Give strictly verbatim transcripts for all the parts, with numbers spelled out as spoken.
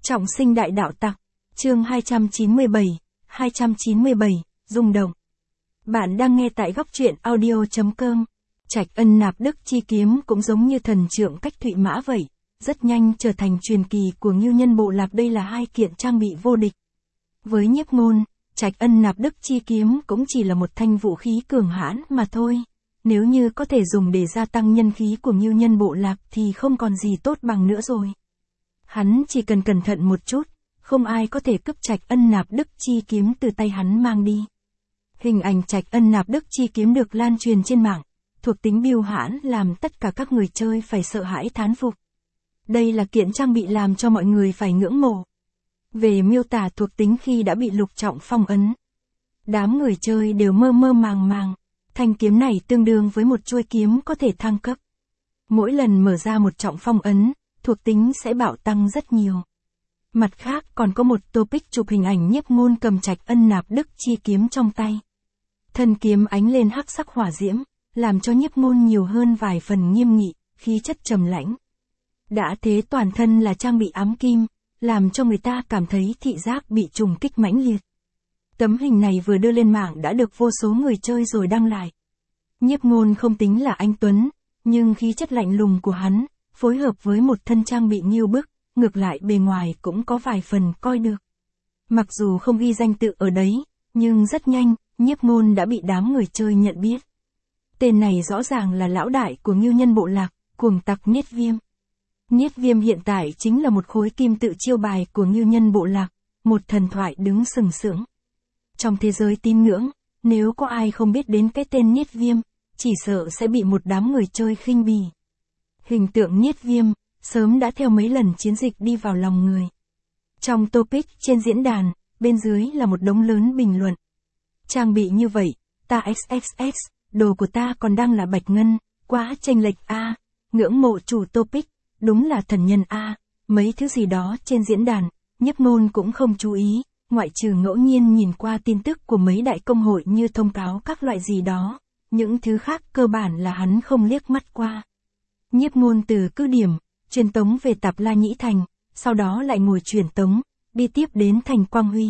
Trọng sinh đại đạo tặc, chương hai trăm chín mươi bảy, hai trăm chín mươi bảy, rung động. Bạn đang nghe tại góc truyện audio chấm com. Trạch Ân nạp đức chi kiếm cũng giống như thần trượng cách Thụy Mã vậy, rất nhanh trở thành truyền kỳ của Ngưu Nhân Bộ Lạc. Đây là hai kiện trang bị vô địch. Với Nhiếp Ngôn, Trạch Ân nạp đức chi kiếm cũng chỉ là một thanh vũ khí cường hãn mà thôi. Nếu như có thể dùng để gia tăng nhân khí của Ngưu Nhân Bộ Lạc thì không còn gì tốt bằng nữa rồi. Hắn chỉ cần cẩn thận một chút, không ai có thể cướp Trạch Ân nạp đức chi kiếm từ tay hắn mang đi. Hình ảnh Trạch Ân nạp đức chi kiếm được lan truyền trên mạng, thuộc tính bưu hãn làm tất cả các người chơi phải sợ hãi thán phục. Đây là kiện trang bị làm cho mọi người phải ngưỡng mộ. Về miêu tả thuộc tính khi đã bị lục trọng phong ấn, đám người chơi đều mơ mơ màng màng. Thanh kiếm này tương đương với một chuôi kiếm có thể thăng cấp. Mỗi lần mở ra một trọng phong ấn, thuộc tính sẽ bạo tăng rất nhiều. Mặt khác còn có một topic chụp hình ảnh Nhiếp Ngôn cầm Trạch Ân nạp đức chi kiếm trong tay. Thân kiếm ánh lên hắc sắc hỏa diễm, làm cho Nhiếp Ngôn nhiều hơn vài phần nghiêm nghị, khí chất trầm lãnh. Đã thế toàn thân là trang bị ám kim, làm cho người ta cảm thấy thị giác bị trùng kích mãnh liệt. Tấm hình này vừa đưa lên mạng đã được vô số người chơi rồi đăng lại. Nhiếp Ngôn không tính là anh tuấn, nhưng khí chất lạnh lùng của hắn, phối hợp với một thân trang bị nghiêu bức, ngược lại bề ngoài cũng có vài phần coi được. Mặc dù không ghi danh tự ở đấy, nhưng rất nhanh, Nhiếp Ngôn đã bị đám người chơi nhận biết. Tên này rõ ràng là lão đại của Ngưu Nhân Bộ Lạc, cuồng tặc Niết Viêm. Niết Viêm hiện tại chính là một khối kim tự chiêu bài của Ngưu Nhân Bộ Lạc, một thần thoại đứng sừng sững. Trong thế giới tín ngưỡng, nếu có ai không biết đến cái tên Niết Viêm, chỉ sợ sẽ bị một đám người chơi khinh bỉ. Hình tượng Niết Viêm, sớm đã theo mấy lần chiến dịch đi vào lòng người. Trong topic trên diễn đàn, bên dưới là một đống lớn bình luận. Trang bị như vậy, ta ích ích ích, đồ của ta còn đang là bạch ngân, quá chênh lệch a, ngưỡng mộ chủ topic, đúng là thần nhân a, mấy thứ gì đó trên diễn đàn, Nhiếp Ngôn cũng không chú ý. Ngoại trừ ngẫu nhiên nhìn qua tin tức của mấy đại công hội như thông cáo các loại gì đó, những thứ khác cơ bản là hắn không liếc mắt qua. Nhiếp Ngôn từ cứ điểm, truyền tống về Tạp La Nhĩ Thành, sau đó lại ngồi truyền tống, đi tiếp đến thành Quang Huy.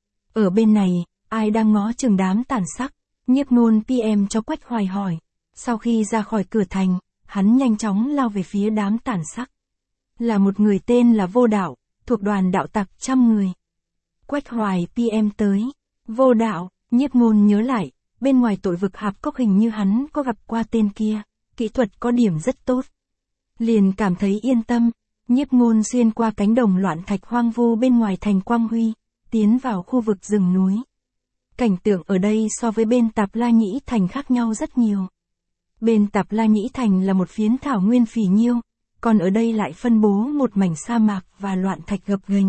Ở bên này, ai đang ngó chừng đám tàn sắc, Nhiếp Ngôn pê em cho Quách Hoài hỏi. Sau khi ra khỏi cửa thành, hắn nhanh chóng lao về phía đám tàn sắc. Là một người tên là Vô Đạo, thuộc đoàn đạo tặc trăm người. Quách Hoài pê em tới. Vô Đạo, Nhiếp Ngôn nhớ lại, bên ngoài tội vực Hạp Cốc hình như hắn có gặp qua tên kia, kỹ thuật có điểm rất tốt. Liền cảm thấy yên tâm, Nhiếp Ngôn xuyên qua cánh đồng loạn thạch hoang vu bên ngoài thành Quang Huy, tiến vào khu vực rừng núi. Cảnh tượng ở đây so với bên Tạp La Nhĩ Thành khác nhau rất nhiều. Bên Tạp La Nhĩ Thành là một phiến thảo nguyên phì nhiêu, còn ở đây lại phân bố một mảnh sa mạc và loạn thạch gập ghềnh.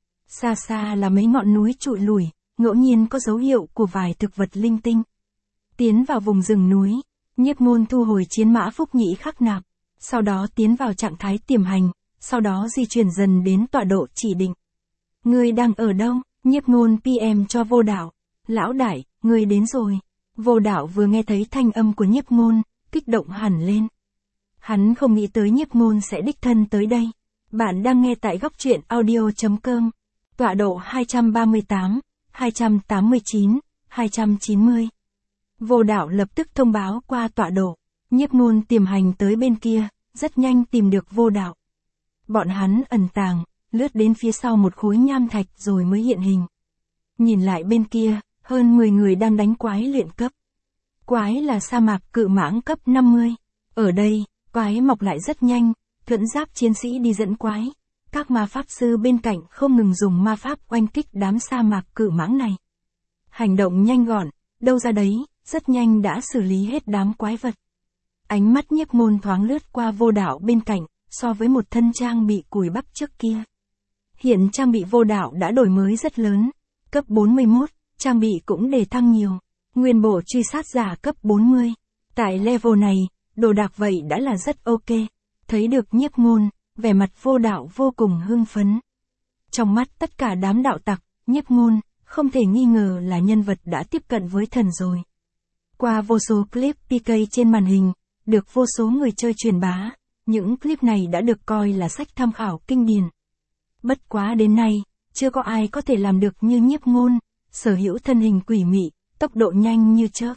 Xa xa là mấy ngọn núi trụi lủi, ngẫu nhiên có dấu hiệu của vài thực vật linh tinh. Tiến vào vùng rừng núi, Nhiếp Ngôn thu hồi chiến mã Phúc Nhĩ Khắc Nạp, sau đó tiến vào trạng thái tiềm hành, sau đó di chuyển dần đến tọa độ chỉ định. Ngươi đang ở đâu? Nhiếp Ngôn pê em cho Vô Đạo. Lão đại, ngươi đến rồi. Vô Đạo vừa nghe thấy thanh âm của Nhiếp Ngôn, kích động hẳn lên. Hắn không nghĩ tới Nhiếp Ngôn sẽ đích thân tới đây. Bạn đang nghe tại góc truyện audio chấm com. Tọa độ hai trăm ba mươi tám, hai trăm tám mươi chín, hai trăm chín mươi. Vô Đạo lập tức thông báo qua tọa độ. Nhiếp Ngôn tiềm hành tới bên kia, rất nhanh tìm được Vô Đạo. Bọn hắn ẩn tàng, lướt đến phía sau một khối nham thạch rồi mới hiện hình. Nhìn lại bên kia, hơn mười người đang đánh quái luyện cấp. Quái là sa mạc cự mãng cấp năm mươi. Ở đây, quái mọc lại rất nhanh, thuẫn giáp chiến sĩ đi dẫn quái. Các ma pháp sư bên cạnh không ngừng dùng ma pháp oanh kích đám sa mạc cự mãng này. Hành động nhanh gọn, đâu ra đấy, rất nhanh đã xử lý hết đám quái vật. Ánh mắt Nhiếp Ngôn thoáng lướt qua Vô Đạo bên cạnh, so với một thân trang bị cùi bắp trước kia. Hiện trang bị Vô Đạo đã đổi mới rất lớn, cấp bốn mươi mốt, trang bị cũng đề thăng nhiều. Nguyên bộ truy sát giả cấp bốn mươi. Tại level này, đồ đạc vậy đã là rất ok. Thấy được Nhiếp Ngôn, vẻ mặt Vô Đạo vô cùng hưng phấn. Trong mắt tất cả đám đạo tặc, Nhiếp Ngôn, không thể nghi ngờ là nhân vật đã tiếp cận với thần rồi. Qua vô số clip pê ca trên màn hình, được vô số người chơi truyền bá, những clip này đã được coi là sách tham khảo kinh điển. Bất quá đến nay, chưa có ai có thể làm được như Nhiếp Ngôn, sở hữu thân hình quỷ mị, tốc độ nhanh như chớp.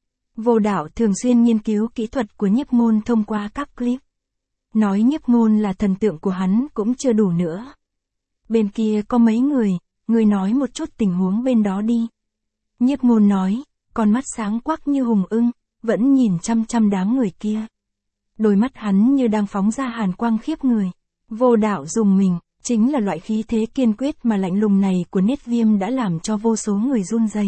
Vô Đạo thường xuyên nghiên cứu kỹ thuật của Nhiếp Ngôn thông qua các clip. Nói Nhiếp Ngôn là thần tượng của hắn cũng chưa đủ nữa. Bên kia có mấy người, người nói một chút tình huống bên đó đi. Nhiếp Ngôn nói, con mắt sáng quắc như hùng ưng, vẫn nhìn chăm chăm đám người kia. Đôi mắt hắn như đang phóng ra hàn quang khiếp người. Vô Đạo dùng mình, chính là loại khí thế kiên quyết mà lạnh lùng này của Niết Viêm đã làm cho vô số người run rẩy.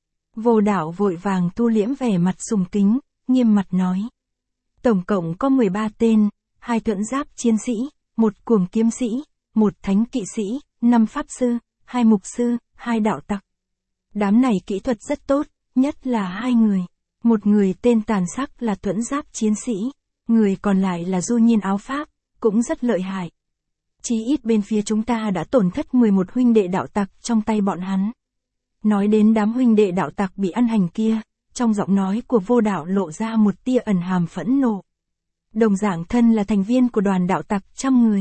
Vô Đạo vội vàng thu liễm vẻ mặt sùng kính, nghiêm mặt nói. Tổng cộng có mười ba tên, hai thuẫn giáp chiến sĩ, một cuồng kiếm sĩ, một thánh kỵ sĩ, năm pháp sư, hai mục sư, hai đạo tặc. Đám này kỹ thuật rất tốt, nhất là hai người. Một người tên Tàn Sắc là thuẫn giáp chiến sĩ, người còn lại là Du Nhiên áo pháp, cũng rất lợi hại. Chí ít bên phía chúng ta đã tổn thất mười một huynh đệ đạo tặc trong tay bọn hắn. Nói đến đám huynh đệ đạo tặc bị ăn hành kia, trong giọng nói của Vô Đạo lộ ra một tia ẩn hàm phẫn nộ. Đồng dạng thân là thành viên của đoàn đạo tặc trăm người.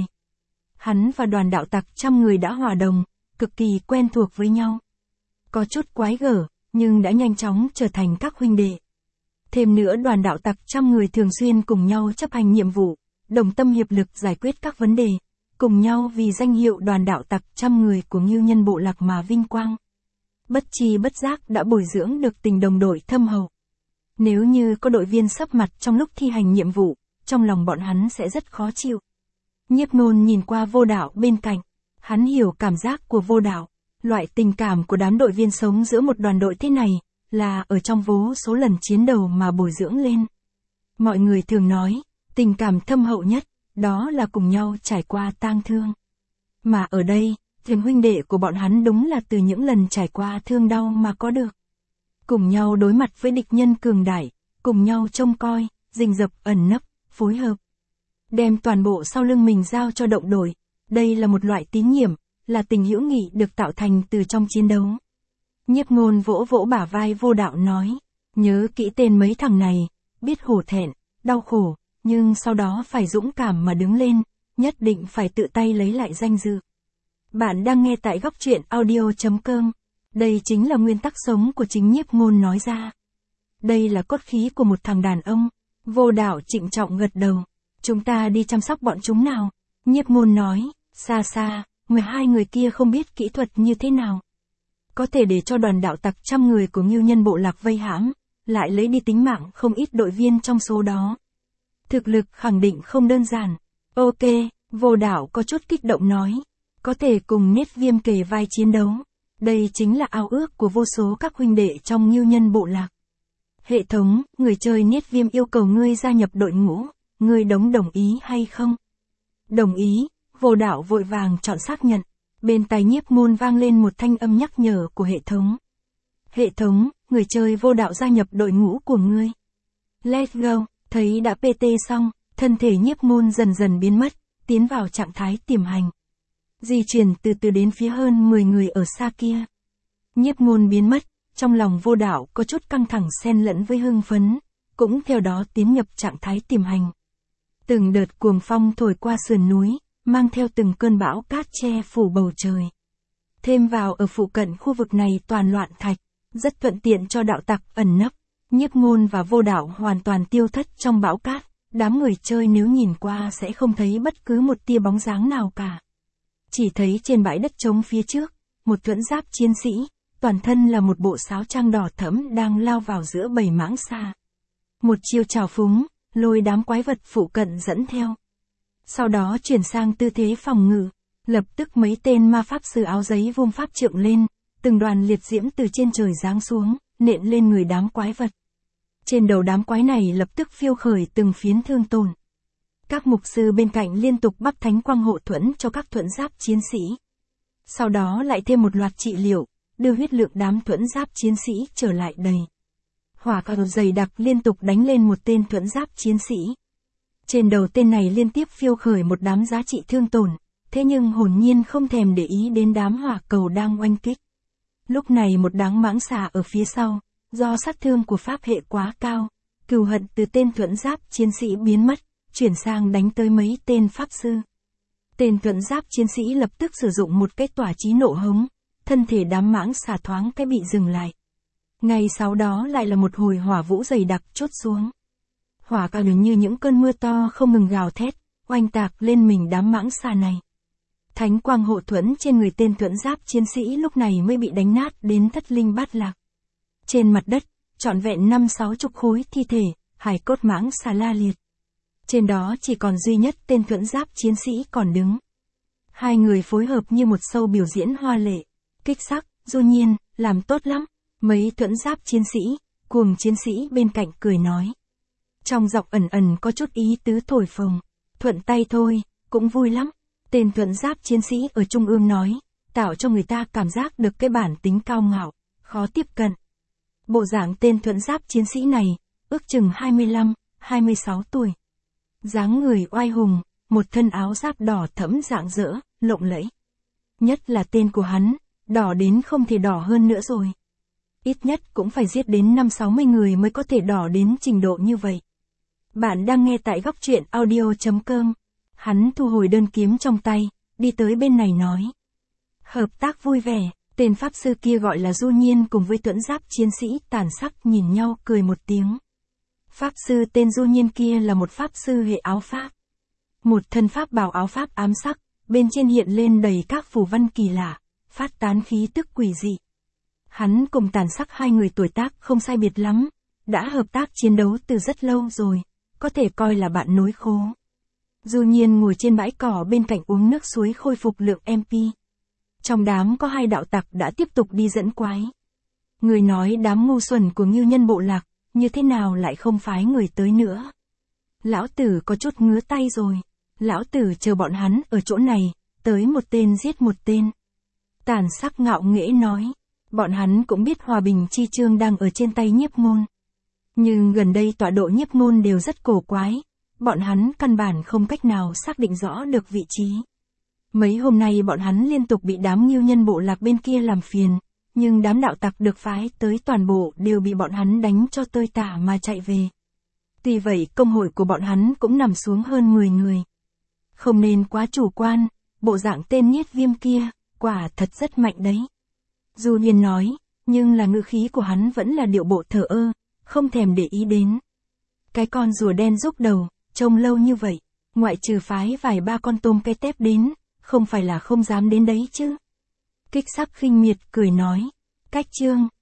Hắn và đoàn đạo tặc trăm người đã hòa đồng, cực kỳ quen thuộc với nhau. Có chút quái gở, nhưng đã nhanh chóng trở thành các huynh đệ. Thêm nữa đoàn đạo tặc trăm người thường xuyên cùng nhau chấp hành nhiệm vụ, đồng tâm hiệp lực giải quyết các vấn đề, cùng nhau vì danh hiệu đoàn đạo tặc trăm người của Ngưu Nhân Bộ Lạc mà vinh quang. Bất chi bất giác đã bồi dưỡng được tình đồng đội thâm hậu. Nếu như có đội viên sấp mặt trong lúc thi hành nhiệm vụ, trong lòng bọn hắn sẽ rất khó chịu. Nhiếp Ngôn nhìn qua Vô Đạo bên cạnh, hắn hiểu cảm giác của Vô Đạo, loại tình cảm của đám đội viên sống giữa một đoàn đội thế này, là ở trong vô số lần chiến đấu mà bồi dưỡng lên. Mọi người thường nói, tình cảm thâm hậu nhất, đó là cùng nhau trải qua tang thương. Mà ở đây, tình huynh đệ của bọn hắn đúng là từ những lần trải qua thương đau mà có được. Cùng nhau đối mặt với địch nhân cường đại, cùng nhau trông coi, rình rập ẩn nấp, phối hợp. Đem toàn bộ sau lưng mình giao cho động đội, đây là một loại tín nhiệm, là tình hữu nghị được tạo thành từ trong chiến đấu. Nhiếp Ngôn vỗ vỗ bả vai Vô Đạo nói, nhớ kỹ tên mấy thằng này, biết hổ thẹn, đau khổ, nhưng sau đó phải dũng cảm mà đứng lên, nhất định phải tự tay lấy lại danh dự. Bạn đang nghe tại góc truyện audio chấm com. Đây chính là nguyên tắc sống của chính Nhiếp Ngôn nói ra. Đây là cốt khí của một thằng đàn ông. Vô Đạo trịnh trọng gật đầu. Chúng ta đi chăm sóc bọn chúng nào. Nhiếp Ngôn nói, xa xa, mười hai người kia không biết kỹ thuật như thế nào. Có thể để cho đoàn đạo tặc trăm người của Ngưu Nhân Bộ Lạc vây hãm, lại lấy đi tính mạng không ít đội viên trong số đó. Thực lực khẳng định không đơn giản. Ok, Vô Đạo có chút kích động nói. Có thể cùng Niết Viêm kề vai chiến đấu. Đây chính là ao ước của vô số các huynh đệ trong Ngưu Nhân Bộ Lạc. Hệ thống, người chơi Niết Viêm yêu cầu ngươi gia nhập đội ngũ, ngươi đóng đồng ý hay không? Đồng ý, Vô Đạo vội vàng chọn xác nhận. Bên tai Nhiếp Ngôn vang lên một thanh âm nhắc nhở của hệ thống. Hệ thống, người chơi Vô Đạo gia nhập đội ngũ của ngươi. Let's go, thấy đã pê tê xong, thân thể Nhiếp Ngôn dần dần biến mất, tiến vào trạng thái tiềm hành. Di chuyển từ từ đến phía hơn mười người ở xa kia. Nhiếp Ngôn biến mất, trong lòng Vô Đạo có chút căng thẳng xen lẫn với hưng phấn, cũng theo đó tiến nhập trạng thái tiềm hành. Từng đợt cuồng phong thổi qua sườn núi, mang theo từng cơn bão cát che phủ bầu trời. Thêm vào ở phụ cận khu vực này toàn loạn thạch, rất thuận tiện cho đạo tặc ẩn nấp. Nhiếp Ngôn và Vô Đạo hoàn toàn tiêu thất trong bão cát, đám người chơi nếu nhìn qua sẽ không thấy bất cứ một tia bóng dáng nào cả. Chỉ thấy trên bãi đất trống phía trước, một thuẫn giáp chiến sĩ, toàn thân là một bộ sáo trang đỏ thẫm đang lao vào giữa bầy mãng xà. Một chiêu trào phúng, lôi đám quái vật phụ cận dẫn theo. Sau đó chuyển sang tư thế phòng ngự, lập tức mấy tên ma pháp sư áo giấy vung pháp trượng lên, từng đoàn liệt diễm từ trên trời giáng xuống, nện lên người đám quái vật. Trên đầu đám quái này lập tức phiêu khởi từng phiến thương tổn. Các mục sư bên cạnh liên tục bắp thánh quang hộ thuẫn cho các thuẫn giáp chiến sĩ. Sau đó lại thêm một loạt trị liệu, đưa huyết lượng đám thuẫn giáp chiến sĩ trở lại đầy. Hỏa cầu dày đặc liên tục đánh lên một tên thuẫn giáp chiến sĩ. Trên đầu tên này liên tiếp phiêu khởi một đám giá trị thương tổn, thế nhưng hồn nhiên không thèm để ý đến đám hỏa cầu đang oanh kích. Lúc này một đám mãng xà ở phía sau, do sát thương của pháp hệ quá cao, cừu hận từ tên thuẫn giáp chiến sĩ biến mất, chuyển sang đánh tới mấy tên pháp sư. Tên thuẫn giáp chiến sĩ lập tức sử dụng một cái tỏa chí nộ hống, thân thể đám mãng xà thoáng cái bị dừng lại. Ngay sau đó lại là một hồi hỏa vũ dày đặc chốt xuống. Hỏa cao như những cơn mưa to không ngừng gào thét, oanh tạc lên mình đám mãng xà này. Thánh quang hộ thuẫn trên người tên thuẫn giáp chiến sĩ lúc này mới bị đánh nát đến thất linh bát lạc. Trên mặt đất, trọn vẹn năm sáu chục khối thi thể, hài cốt mãng xà la liệt. Trên đó chỉ còn duy nhất tên thuẫn giáp chiến sĩ còn đứng. Hai người phối hợp như một show biểu diễn hoa lệ, kích sắc, du nhiên, làm tốt lắm. Mấy thuẫn giáp chiến sĩ, cuồng chiến sĩ bên cạnh cười nói. Trong giọng ẩn ẩn có chút ý tứ thổi phồng, thuận tay thôi, cũng vui lắm. Tên thuẫn giáp chiến sĩ ở trung ương nói, tạo cho người ta cảm giác được cái bản tính cao ngạo, khó tiếp cận. Bộ dạng tên thuẫn giáp chiến sĩ này, ước chừng hai mươi lăm, hai mươi sáu tuổi. Dáng người oai hùng, một thân áo giáp đỏ thẫm rạng rỡ, lộng lẫy. Nhất là tên của hắn, đỏ đến không thể đỏ hơn nữa rồi. Ít nhất cũng phải giết đến năm sáu mươi người mới có thể đỏ đến trình độ như vậy. Bạn đang nghe tại góc truyện audio chấm com. Hắn thu hồi đơn kiếm trong tay, đi tới bên này nói. Hợp tác vui vẻ, tên pháp sư kia gọi là Du Nhiên cùng với thuẫn giáp chiến sĩ tàn sắc nhìn nhau cười một tiếng. Pháp sư tên Du Nhiên kia là một pháp sư hệ áo pháp. Một thân pháp bào áo pháp ám sắc, bên trên hiện lên đầy các phù văn kỳ lạ, phát tán khí tức quỷ dị. Hắn cùng tàn sắc hai người tuổi tác không sai biệt lắm, đã hợp tác chiến đấu từ rất lâu rồi, có thể coi là bạn nối khố. Du Nhiên ngồi trên bãi cỏ bên cạnh uống nước suối khôi phục lượng em pê. Trong đám có hai đạo tặc đã tiếp tục đi dẫn quái. Người nói đám ngu xuẩn của Ngưu Nhân bộ lạc, như thế nào lại không phái người tới nữa. Lão tử có chút ngứa tay rồi, lão tử chờ bọn hắn ở chỗ này, tới một tên giết một tên. Tàn sắc ngạo nghễ nói, bọn hắn cũng biết hòa bình chi chương đang ở trên tay Nhiếp Ngôn. Nhưng gần đây tọa độ Nhiếp Ngôn đều rất cổ quái, bọn hắn căn bản không cách nào xác định rõ được vị trí. Mấy hôm nay bọn hắn liên tục bị đám Ngưu Nhân bộ lạc bên kia làm phiền, nhưng đám đạo tặc được phái tới toàn bộ đều bị bọn hắn đánh cho tơi tả mà chạy về. Tuy vậy công hội của bọn hắn cũng nằm xuống hơn mười người. Không nên quá chủ quan, bộ dạng tên Nhiết Viêm kia, quả thật rất mạnh đấy. Du Nhiên nói, nhưng là ngữ khí của hắn vẫn là điệu bộ thờ ơ, không thèm để ý đến. Cái con rùa đen rúc đầu, trông lâu như vậy, ngoại trừ phái vài ba con tôm cái tép đến, không phải là không dám đến đấy chứ. Kích sắc khinh miệt cười nói, cách chương,